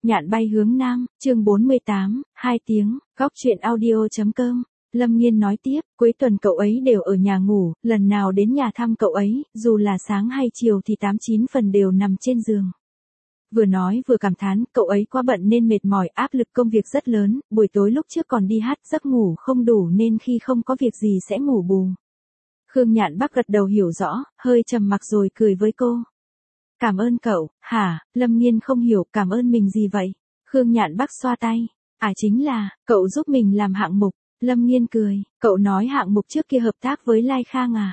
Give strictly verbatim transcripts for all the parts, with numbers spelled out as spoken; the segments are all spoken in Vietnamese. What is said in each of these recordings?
Nhạn bay hướng nam, chương bốn mươi tám, hai tiếng, góc truyện audio chấm com. Lâm Nghiên nói tiếp, cuối tuần cậu ấy đều ở nhà ngủ, lần nào đến nhà thăm cậu ấy, dù là sáng hay chiều thì tám chín phần đều nằm trên giường. Vừa nói vừa cảm thán, cậu ấy quá bận nên mệt mỏi, áp lực công việc rất lớn, buổi tối lúc trước còn đi hát, giấc ngủ không đủ nên khi không có việc gì sẽ ngủ bù. Khương Nhạn Bắc gật đầu hiểu rõ, hơi trầm mặc rồi cười với cô. Cảm ơn cậu. Hả? Lâm Nghiên không hiểu, cảm ơn mình gì vậy? Khương Nhạn Bắc xoa tay. À chính là, cậu giúp mình làm hạng mục. Lâm Nghiên cười, cậu nói hạng mục trước kia hợp tác với Lai Khang à?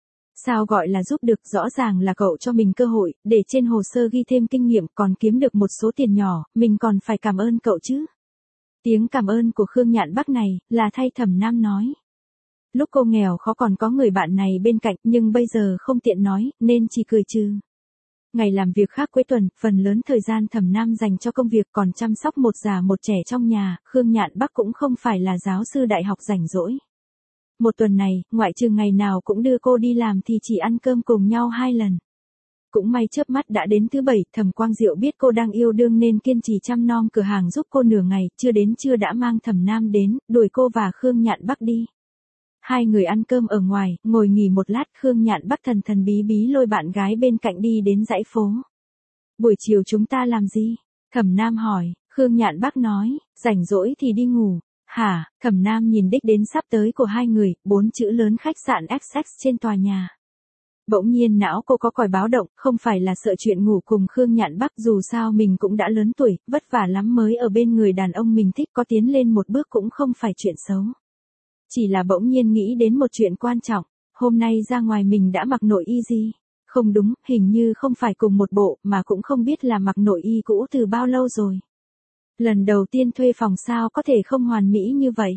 Sao gọi là giúp được, rõ ràng là cậu cho mình cơ hội, để trên hồ sơ ghi thêm kinh nghiệm còn kiếm được một số tiền nhỏ, mình còn phải cảm ơn cậu chứ. Tiếng cảm ơn của Khương Nhạn Bắc này, là thay Thẩm Nam nói. Lúc cô nghèo khó còn có người bạn này bên cạnh, nhưng bây giờ không tiện nói, nên chỉ cười trừ. Ngày làm việc khác cuối tuần, phần lớn thời gian Thẩm Nam dành cho công việc còn chăm sóc một già một trẻ trong nhà, Khương Nhạn Bắc cũng không phải là giáo sư đại học rảnh rỗi. Một tuần này, ngoại trừ ngày nào cũng đưa cô đi làm thì chỉ ăn cơm cùng nhau hai lần. Cũng may chớp mắt đã đến thứ bảy, Thẩm Quang Diệu biết cô đang yêu đương nên kiên trì chăm nom cửa hàng giúp cô nửa ngày, chưa đến trưa đã mang Thẩm Nam đến, đuổi cô và Khương Nhạn Bắc đi. Hai người ăn cơm ở ngoài, ngồi nghỉ một lát, Khương Nhạn Bắc thần thần bí bí lôi bạn gái bên cạnh đi đến dãy phố. Buổi chiều chúng ta làm gì? Thẩm Nam hỏi, Khương Nhạn Bắc nói, rảnh rỗi thì đi ngủ. Hả? Thẩm Nam nhìn đích đến sắp tới của hai người, bốn chữ lớn khách sạn Essex trên tòa nhà. Bỗng nhiên não cô có còi báo động, không phải là sợ chuyện ngủ cùng Khương Nhạn Bắc, dù sao mình cũng đã lớn tuổi, vất vả lắm mới ở bên người đàn ông mình thích, có tiến lên một bước cũng không phải chuyện xấu. Chỉ là bỗng nhiên nghĩ đến một chuyện quan trọng, hôm nay ra ngoài mình đã mặc nội y gì? Không đúng, hình như không phải cùng một bộ, mà cũng không biết là mặc nội y cũ từ bao lâu rồi. Lần đầu tiên thuê phòng sao có thể không hoàn mỹ như vậy?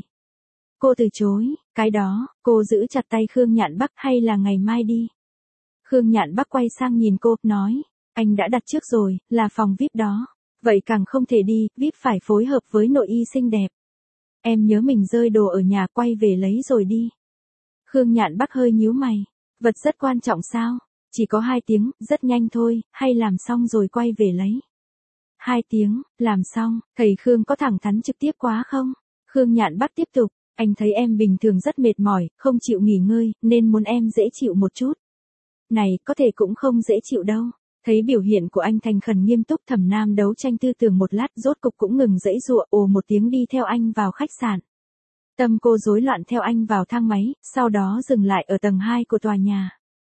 Cô từ chối, cái đó, cô giữ chặt tay Khương Nhạn Bắc, hay là ngày mai đi? Khương Nhạn Bắc quay sang nhìn cô, nói, anh đã đặt trước rồi, là phòng vi ai pi đó. Vậy càng không thể đi, vi ai pi phải phối hợp với nội y xinh đẹp. Em nhớ mình rơi đồ ở nhà, quay về lấy rồi đi. Khương Nhạn Bắc hơi nhíu mày. Vật rất quan trọng sao? Chỉ có hai tiếng, rất nhanh thôi, hay làm xong rồi quay về lấy. Hai tiếng, làm xong, thầy Khương có thẳng thắn trực tiếp quá không? Khương Nhạn Bắc tiếp tục, anh thấy em bình thường rất mệt mỏi, không chịu nghỉ ngơi, nên muốn em dễ chịu một chút. Này, có thể cũng không dễ chịu đâu. Thấy biểu hiện của anh thành khẩn nghiêm túc, Thẩm Nam đấu tranh tư tưởng một lát, rốt cục cũng ngừng giãy giụa, ồ một tiếng đi theo anh vào khách sạn. Tâm cô rối loạn theo anh vào thang máy, sau đó dừng lại ở tầng hai của tòa nhà.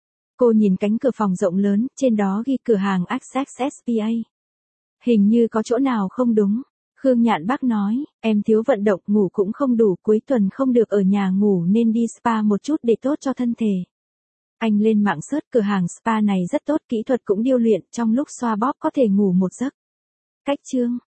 Cô nhìn cánh cửa phòng rộng lớn, trên đó ghi cửa hàng Access ét pê a. Hình như có chỗ nào không đúng. Khương Nhạn Bắc nói, em thiếu vận động, ngủ cũng không đủ, cuối tuần không được ở nhà ngủ nên đi spa một chút để tốt cho thân thể. Anh lên mạng search cửa hàng spa này rất tốt, kỹ thuật cũng điêu luyện, trong lúc xoa bóp có thể ngủ một giấc. Cách chương,